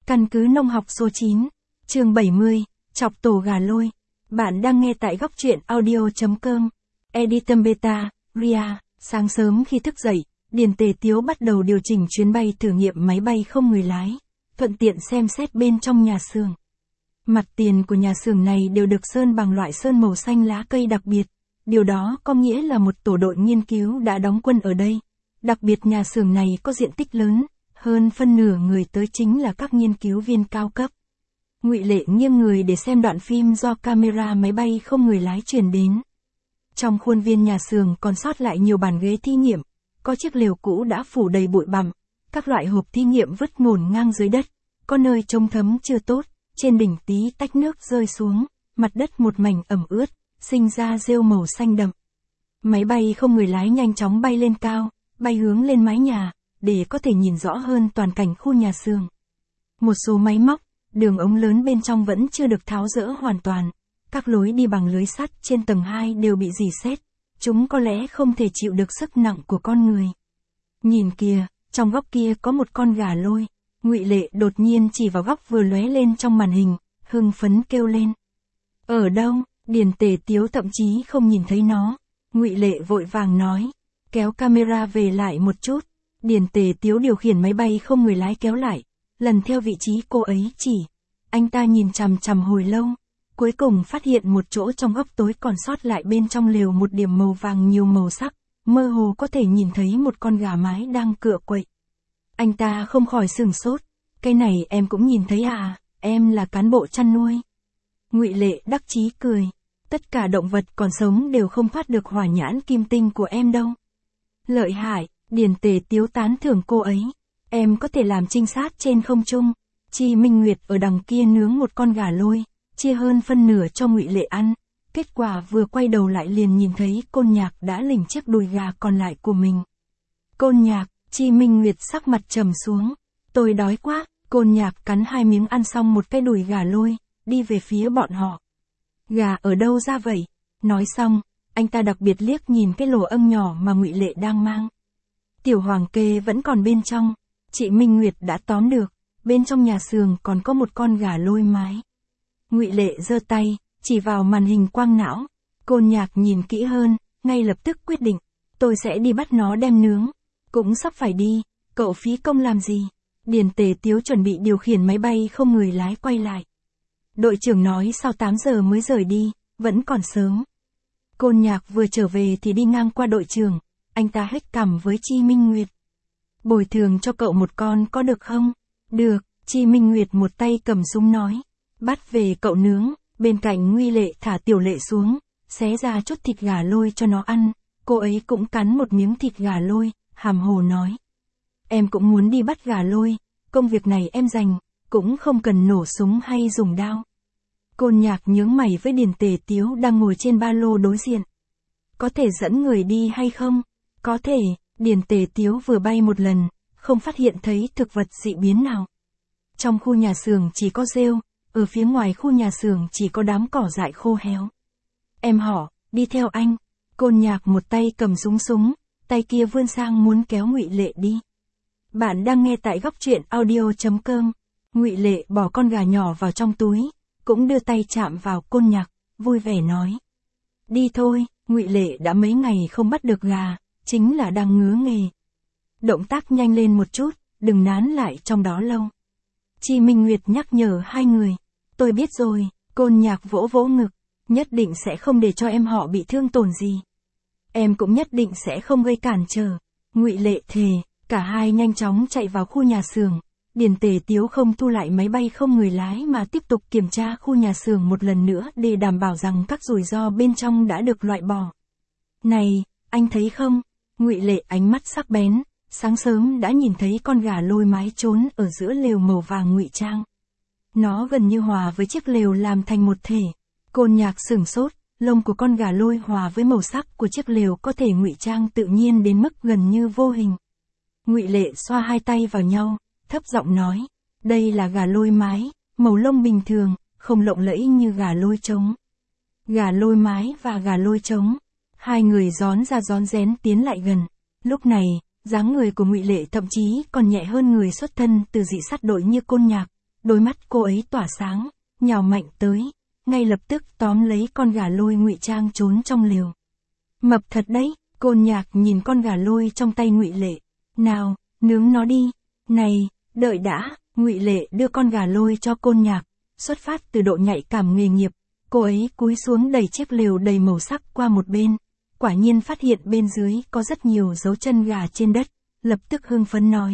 Căn cứ nông học số 9, chương 70, chọc tổ gà lôi. Bạn đang nghe tại góc truyện audio.com. Editum Beta, Ria. Sáng sớm khi thức dậy, Điền Tề Tiếu bắt đầu điều chỉnh chuyến bay thử nghiệm máy bay không người lái, thuận tiện xem xét bên trong nhà xưởng. Mặt tiền của nhà xưởng này đều được sơn bằng loại sơn màu xanh lá cây đặc biệt. Điều đó có nghĩa là một tổ đội nghiên cứu đã đóng quân ở đây. Đặc biệt nhà xưởng này có diện tích lớn, hơn phân nửa người tới chính là các nghiên cứu viên cao cấp. Ngụy Lệ nghiêng người để xem đoạn phim do camera máy bay không người lái truyền đến. Trong khuôn viên nhà xưởng còn sót lại nhiều bàn ghế thí nghiệm, có chiếc lều cũ đã phủ đầy bụi bặm, các loại hộp thí nghiệm vứt ngổn ngang dưới đất, có nơi trông thấm chưa tốt, trên đỉnh tí tách nước rơi xuống, mặt đất một mảnh ẩm ướt, sinh ra rêu màu xanh đậm. Máy bay không người lái nhanh chóng bay lên cao, bay hướng lên mái nhà, để có thể nhìn rõ hơn toàn cảnh khu nhà xưởng. Một số máy móc, đường ống lớn bên trong vẫn chưa được tháo dỡ hoàn toàn. Các lối đi bằng lưới sắt trên tầng 2 đều bị rỉ sét, chúng có lẽ không thể chịu được sức nặng của con người. Nhìn kìa, trong góc kia có một con gà lôi. Ngụy Lệ đột nhiên chỉ vào góc vừa lóe lên trong màn hình, hưng phấn kêu lên. Ở đâu? Điền Tề Tiếu thậm chí không nhìn thấy nó. Ngụy Lệ vội vàng nói, kéo camera về lại một chút. Điền Tề Tiếu điều khiển máy bay không người lái kéo lại, lần theo vị trí cô ấy chỉ. Anh ta nhìn chằm chằm hồi lâu, cuối cùng phát hiện một chỗ trong góc tối còn sót lại bên trong lều một điểm màu vàng nhiều màu sắc, mơ hồ có thể nhìn thấy một con gà mái đang cựa quậy. Anh ta không khỏi sửng sốt, cái này em cũng nhìn thấy à, em là cán bộ chăn nuôi. Ngụy Lệ đắc chí cười, tất cả động vật còn sống đều không thoát được hỏa nhãn kim tinh của em đâu. Lợi hại, Điền Tề Tiếu tán thưởng cô ấy, em có thể làm trinh sát trên không trung. Chi Minh Nguyệt ở đằng kia nướng một con gà lôi, chia hơn phân nửa cho Ngụy Lệ ăn, kết quả vừa quay đầu lại liền nhìn thấy Côn Nhạc đã lỉnh chiếc đùi gà còn lại của mình. Côn Nhạc, Chi Minh Nguyệt sắc mặt trầm xuống, tôi đói quá. Côn Nhạc cắn 2 miếng ăn xong một cái đùi gà lôi, đi về phía bọn họ. Gà ở đâu ra vậy? Nói xong, anh ta đặc biệt liếc nhìn cái lỗ âm nhỏ mà Ngụy Lệ đang mang. Tiểu Hoàng Kê vẫn còn bên trong, chị Minh Nguyệt đã tóm được, bên trong nhà xưởng còn có một con gà lôi mái. Ngụy Lệ giơ tay, chỉ vào màn hình quang não. Côn Nhạc nhìn kỹ hơn, ngay lập tức quyết định, tôi sẽ đi bắt nó đem nướng. Cũng sắp phải đi, cậu phí công làm gì? Điền Tề Tiếu chuẩn bị điều khiển máy bay không người lái quay lại. Đội trưởng nói sau 8 giờ mới rời đi, vẫn còn sớm. Côn Nhạc vừa trở về thì đi ngang qua đội trưởng, anh ta hét cằm với Chi Minh Nguyệt. Bồi thường cho cậu một con có được không? Được, Chi Minh Nguyệt một tay cầm súng nói. Bắt về cậu nướng, bên cạnh Ngụy Lệ thả Tiểu Lệ xuống, xé ra chút thịt gà lôi cho nó ăn. Cô ấy cũng cắn một miếng thịt gà lôi, hàm hồ nói. Em cũng muốn đi bắt gà lôi, công việc này em dành, cũng không cần nổ súng hay dùng đao. Côn Nhạc nhướng mày với Điền Tề Tiếu đang ngồi trên ba lô đối diện. Có thể dẫn người đi hay không? Có thể, Điền Tề Tiếu vừa bay một lần, không phát hiện thấy thực vật dị biến nào. Trong khu nhà xưởng chỉ có rêu, ở phía ngoài khu nhà xưởng chỉ có đám cỏ dại khô héo. Em họ, đi theo anh. Côn Nhạc một tay cầm súng, tay kia vươn sang muốn kéo Ngụy Lệ đi. Bạn đang nghe tại góc truyện audio.com. Ngụy Lệ bỏ con gà nhỏ vào trong túi, cũng đưa tay chạm vào Côn Nhạc, vui vẻ nói. Đi thôi, Ngụy Lệ đã mấy ngày không bắt được gà, chính là đang ngứa nghề. Động tác nhanh lên một chút, đừng nán lại trong đó lâu. Chi Minh Nguyệt nhắc nhở hai người. Tôi biết rồi, Côn Nhạc vỗ vỗ ngực, nhất định sẽ không để cho em họ bị thương tổn gì. Em cũng nhất định sẽ không gây cản trở. Ngụy Lệ thề, cả hai nhanh chóng chạy vào khu nhà xưởng. Điền Tề Tiếu không thu lại máy bay không người lái mà tiếp tục kiểm tra khu nhà xưởng một lần nữa để đảm bảo rằng các rủi ro bên trong đã được loại bỏ. Này, anh thấy không? Ngụy Lệ ánh mắt sắc bén, sáng sớm đã nhìn thấy con gà lôi mái trốn ở giữa lều màu vàng ngụy trang. Nó gần như hòa với chiếc lều làm thành một thể. Côn Nhạc sửng sốt, lông của con gà lôi hòa với màu sắc của chiếc lều có thể ngụy trang tự nhiên đến mức gần như vô hình. Ngụy Lệ xoa hai tay vào nhau, thấp giọng nói, đây là gà lôi mái, màu lông bình thường, không lộng lẫy như gà lôi trống. Gà lôi mái và gà lôi trống, hai người rón ra rón rén tiến lại gần. Lúc này, dáng người của Ngụy Lệ thậm chí còn nhẹ hơn người xuất thân từ dị sát đội như Côn Nhạc, đôi mắt cô ấy tỏa sáng, nhào mạnh tới, ngay lập tức tóm lấy con gà lôi ngụy trang trốn trong lều. Mập thật đấy, Côn Nhạc nhìn con gà lôi trong tay Ngụy Lệ. Nào, nướng nó đi. Này, đợi đã, Ngụy Lệ đưa con gà lôi cho Côn Nhạc. Xuất phát từ độ nhạy cảm nghề nghiệp, cô ấy cúi xuống đẩy chiếc lều đầy màu sắc qua một bên. Quả nhiên phát hiện bên dưới có rất nhiều dấu chân gà trên đất, lập tức hưng phấn nói.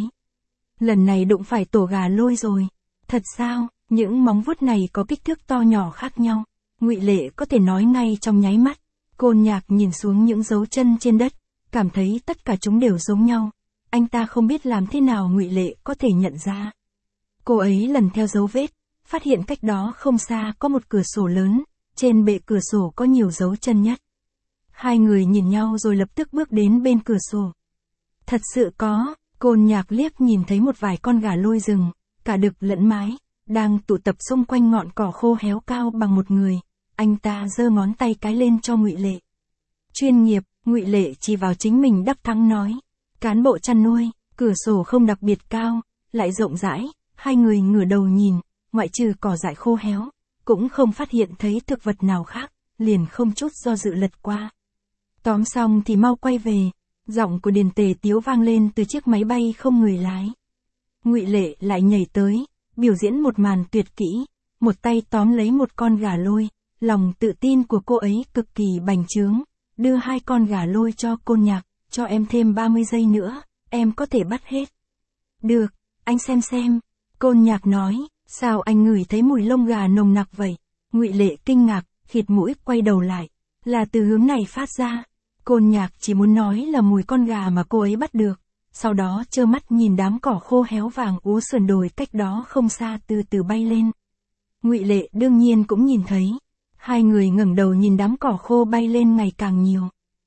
Lần này đụng phải tổ gà lôi rồi. Thật sao, những móng vuốt này có kích thước to nhỏ khác nhau. Ngụy Lệ có thể nói ngay trong nháy mắt. Côn Nhạc nhìn xuống những dấu chân trên đất, cảm thấy tất cả chúng đều giống nhau. Anh ta không biết làm thế nào Ngụy Lệ có thể nhận ra. Cô ấy lần theo dấu vết, phát hiện cách đó không xa có một cửa sổ lớn, trên bệ cửa sổ có nhiều dấu chân nhất. Hai người nhìn nhau rồi lập tức bước đến bên cửa sổ. Thật sự có, Côn Nhạc liếc nhìn thấy một vài con gà lôi rừng, cả đực lẫn mái, đang tụ tập xung quanh ngọn cỏ khô héo cao bằng một người. Anh ta giơ ngón tay cái lên cho Ngụy Lệ. Chuyên nghiệp, Ngụy Lệ chỉ vào chính mình đắc thắng nói. Cán bộ chăn nuôi, cửa sổ không đặc biệt cao, lại rộng rãi, hai người ngửa đầu nhìn, ngoại trừ cỏ dại khô héo, cũng không phát hiện thấy thực vật nào khác, liền không chút do dự lật qua. Tóm xong thì mau quay về, giọng của Điền Tề Tiếu vang lên từ chiếc máy bay không người lái. Ngụy Lệ lại nhảy tới, biểu diễn một màn tuyệt kỹ, một tay tóm lấy một con gà lôi, lòng tự tin của cô ấy cực kỳ bành trướng, đưa hai con gà lôi cho Côn Nhạc, cho em thêm 30 giây nữa, em có thể bắt hết. Được, anh xem. Côn Nhạc nói, sao anh ngửi thấy mùi lông gà nồng nặc vậy? Ngụy Lệ kinh ngạc, khịt mũi quay đầu lại, là từ hướng này phát ra. Côn Nhạc chỉ muốn nói là mùi con gà mà cô ấy bắt được, sau đó trơ mắt nhìn đám cỏ khô héo vàng úa sườn đồi cách đó không xa từ từ bay lên. Ngụy Lệ đương nhiên cũng nhìn thấy. Hai người ngẩng đầu nhìn đám cỏ khô bay lên ngày càng nhiều.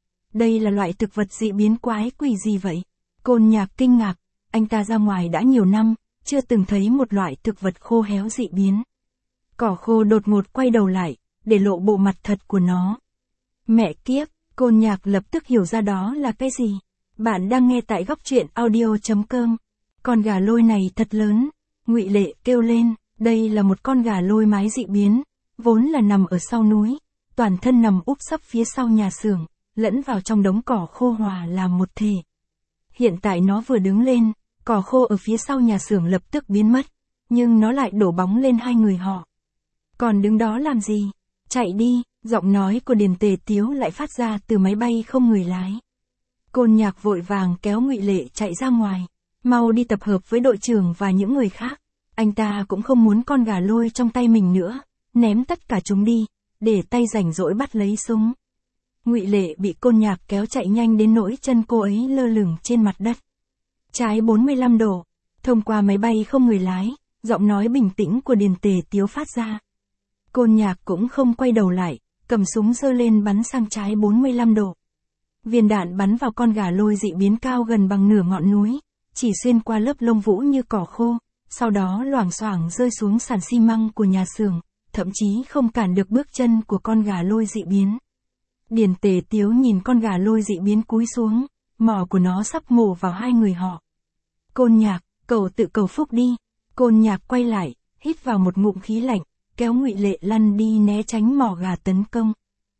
Đây là loại thực vật dị biến quái quỷ gì vậy? Côn Nhạc kinh ngạc, anh ta ra ngoài đã nhiều năm, chưa từng thấy một loại thực vật khô héo dị biến. Cỏ khô đột ngột quay đầu lại, để lộ bộ mặt thật của nó. Mẹ kiếp, Côn Nhạc lập tức hiểu ra đó là cái gì. Bạn đang nghe tại góc truyện audio.com. Con gà lôi này thật lớn. Ngụy Lệ kêu lên, đây là một con gà lôi mái dị biến, vốn là nằm ở sau núi, toàn thân nằm úp sấp phía sau nhà xưởng, lẫn vào trong đống cỏ khô hòa làm một thể. Hiện tại nó vừa đứng lên, cỏ khô ở phía sau nhà xưởng lập tức biến mất, nhưng nó lại đổ bóng lên hai người họ. Còn đứng đó làm gì? Chạy đi, giọng nói của Điền Tề Tiếu lại phát ra từ máy bay không người lái. Côn Nhạc vội vàng kéo Ngụy Lệ chạy ra ngoài, mau đi tập hợp với đội trưởng và những người khác. Anh ta cũng không muốn con gà lôi trong tay mình nữa, ném tất cả chúng đi, để tay rảnh rỗi bắt lấy súng. Ngụy Lệ bị Côn Nhạc kéo chạy nhanh đến nỗi chân cô ấy lơ lửng trên mặt đất. Trái 45 độ, thông qua máy bay không người lái, giọng nói bình tĩnh của Điền Tề Tiếu phát ra. Côn Nhạc cũng không quay đầu lại, cầm súng giơ lên bắn sang trái 45 độ. Viên đạn bắn vào con gà lôi dị biến cao gần bằng nửa ngọn núi, chỉ xuyên qua lớp lông vũ như cỏ khô, sau đó loảng xoảng rơi xuống sàn xi măng của nhà xưởng, thậm chí không cản được bước chân của con gà lôi dị biến. Điền Tề Tiếu nhìn con gà lôi dị biến cúi xuống, mỏ của nó sắp mổ vào hai người họ. Côn Nhạc, cậu tự cầu phúc đi. Côn Nhạc quay lại, hít vào một ngụm khí lạnh, kéo Ngụy Lệ lăn đi né tránh mỏ gà tấn công.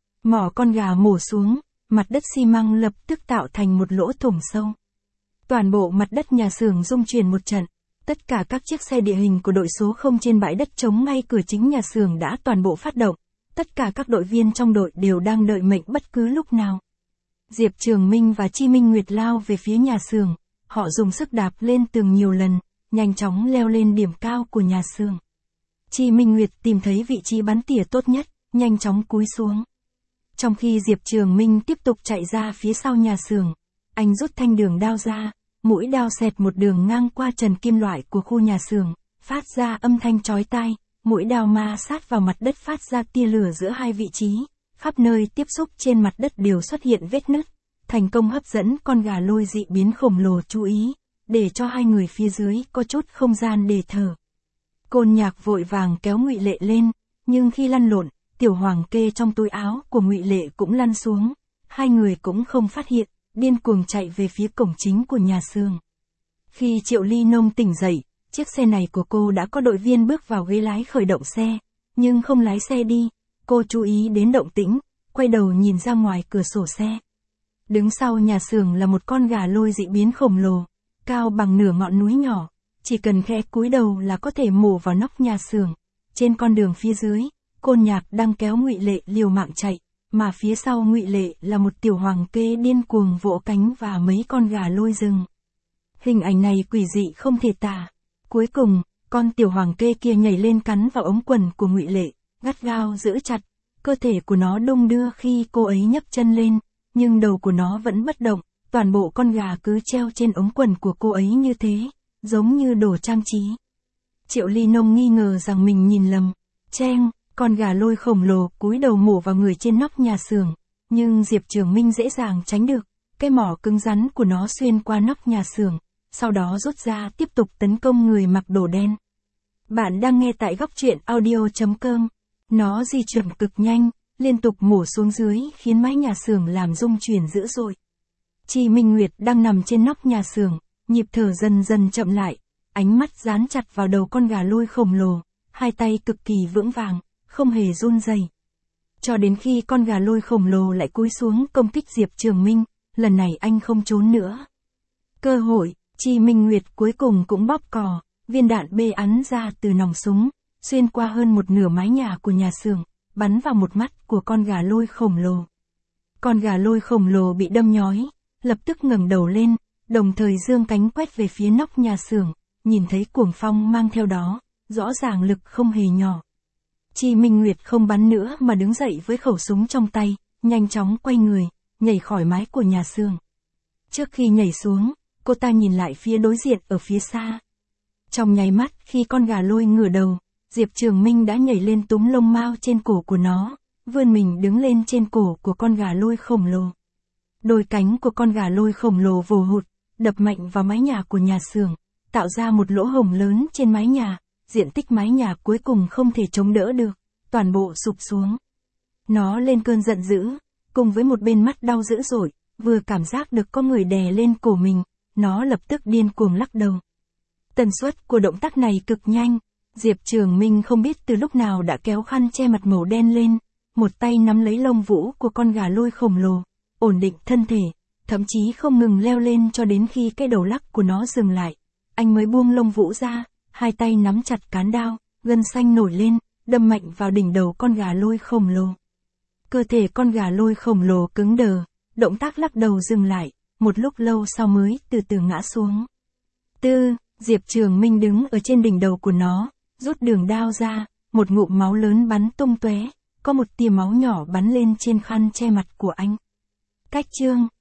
Mỏ con gà mổ xuống, mặt đất xi măng lập tức tạo thành một lỗ thủng sâu. Toàn bộ mặt đất nhà xưởng rung chuyển một trận. Tất cả các chiếc xe địa hình của đội số 0 trên bãi đất trống ngay cửa chính nhà xưởng đã toàn bộ phát động. Tất cả các đội viên trong đội đều đang đợi mệnh bất cứ lúc nào. Diệp Trường Minh và Chi Minh Nguyệt lao về phía nhà xưởng. Họ dùng sức đạp lên tường nhiều lần, nhanh chóng leo lên điểm cao của nhà xưởng. Chi Minh Nguyệt tìm thấy vị trí bắn tỉa tốt nhất, nhanh chóng cúi xuống. Trong khi Diệp Trường Minh tiếp tục chạy ra phía sau nhà xưởng, anh rút thanh đường đao ra, mũi đao xẹt một đường ngang qua trần kim loại của khu nhà xưởng, phát ra âm thanh chói tai, mũi đao ma sát vào mặt đất phát ra tia lửa giữa hai vị trí, khắp nơi tiếp xúc trên mặt đất đều xuất hiện vết nứt, thành công hấp dẫn con gà lôi dị biến khổng lồ chú ý, để cho hai người phía dưới có chút không gian để thở. Côn Nhạc vội vàng kéo Ngụy Lệ lên, nhưng khi lăn lộn, tiểu hoàng kê trong túi áo của Ngụy Lệ cũng lăn xuống, hai người cũng không phát hiện, điên cuồng chạy về phía cổng chính của nhà xưởng. Khi Triệu Ly Nông tỉnh dậy, Chiếc xe này của cô đã có đội viên bước vào ghế lái khởi động xe, nhưng không lái xe đi. Cô chú ý đến động tĩnh, quay đầu nhìn ra ngoài cửa sổ xe. Đứng sau nhà xưởng là một con gà lôi dị biến khổng lồ, cao bằng nửa ngọn núi nhỏ, chỉ cần khẽ cúi đầu là có thể mổ vào nóc nhà xưởng. Trên con đường phía dưới, Côn Nhạc đang kéo Ngụy Lệ liều mạng chạy, mà phía sau Ngụy Lệ là một tiểu hoàng kê điên cuồng vỗ cánh và mấy con gà lôi rừng. Hình ảnh này quỷ dị không thể tả. Cuối cùng, con tiểu hoàng kê kia nhảy lên cắn vào ống quần của Ngụy Lệ, gắt gao giữ chặt. Cơ thể của nó đung đưa khi cô ấy nhấc chân lên, nhưng đầu của nó vẫn bất động. Toàn bộ con gà cứ treo trên ống quần của cô ấy như thế, giống như đồ trang trí. Triệu Ly Nông nghi ngờ rằng mình nhìn lầm. Cheng, con gà lôi khổng lồ cúi đầu mổ vào người trên nóc nhà xưởng, nhưng Diệp Trường Minh dễ dàng tránh được. Cái mỏ cứng rắn của nó xuyên qua nóc nhà xưởng, sau đó rút ra tiếp tục tấn công người mặc đồ đen. Bạn đang nghe tại góc truyện audio.com. Nó di chuyển cực nhanh, liên tục mổ xuống dưới khiến mái nhà xưởng làm rung chuyển dữ dội. Chi Minh Nguyệt đang nằm trên nóc nhà xưởng, nhịp thở dần dần chậm lại, ánh mắt dán chặt vào đầu con gà lôi khổng lồ, hai tay cực kỳ vững vàng, không hề run rẩy. Cho đến khi con gà lôi khổng lồ lại cúi xuống công kích Diệp Trường Minh, lần này anh không trốn nữa. Cơ hội, Chi Minh Nguyệt cuối cùng cũng bóp cò, viên đạn bê ắn ra từ nòng súng, xuyên qua hơn một nửa mái nhà của nhà xưởng, bắn vào một mắt của con gà lôi khổng lồ. Con gà lôi khổng lồ bị đâm nhói, lập tức ngẩng đầu lên, đồng thời giương cánh quét về phía nóc nhà xưởng, nhìn thấy cuồng phong mang theo đó, rõ ràng lực không hề nhỏ. Chi Minh Nguyệt không bắn nữa mà đứng dậy với khẩu súng trong tay, nhanh chóng quay người, nhảy khỏi mái của nhà xưởng. Trước khi nhảy xuống, cô ta nhìn lại phía đối diện ở phía xa. Trong nháy mắt khi con gà lôi ngửa đầu, Diệp Trường Minh đã nhảy lên túm lông mao trên cổ của nó, vươn mình đứng lên trên cổ của con gà lôi khổng lồ. Đôi cánh của con gà lôi khổng lồ vồ hụt, đập mạnh vào mái nhà của nhà xưởng, tạo ra một lỗ hổng lớn trên mái nhà, diện tích mái nhà cuối cùng không thể chống đỡ được, toàn bộ sụp xuống. Nó lên cơn giận dữ, cùng với một bên mắt đau dữ dội, vừa cảm giác được có người đè lên cổ mình, nó lập tức điên cuồng lắc đầu. Tần suất của động tác này cực nhanh, Diệp Trường Minh không biết từ lúc nào đã kéo khăn che mặt màu đen lên, một tay nắm lấy lông vũ của con gà lôi khổng lồ, ổn định thân thể, thậm chí không ngừng leo lên cho đến khi cái đầu lắc của nó dừng lại. Anh mới buông lông vũ ra, hai tay nắm chặt cán đao, gân xanh nổi lên, đâm mạnh vào đỉnh đầu con gà lôi khổng lồ. Cơ thể con gà lôi khổng lồ cứng đờ, động tác lắc đầu dừng lại, một lúc lâu sau mới từ từ ngã xuống. Diệp Trường Minh đứng ở trên đỉnh đầu của nó, rút đường đao ra, một ngụm máu lớn bắn tung tóe, có một tia máu nhỏ bắn lên trên khăn che mặt của anh. Cách chương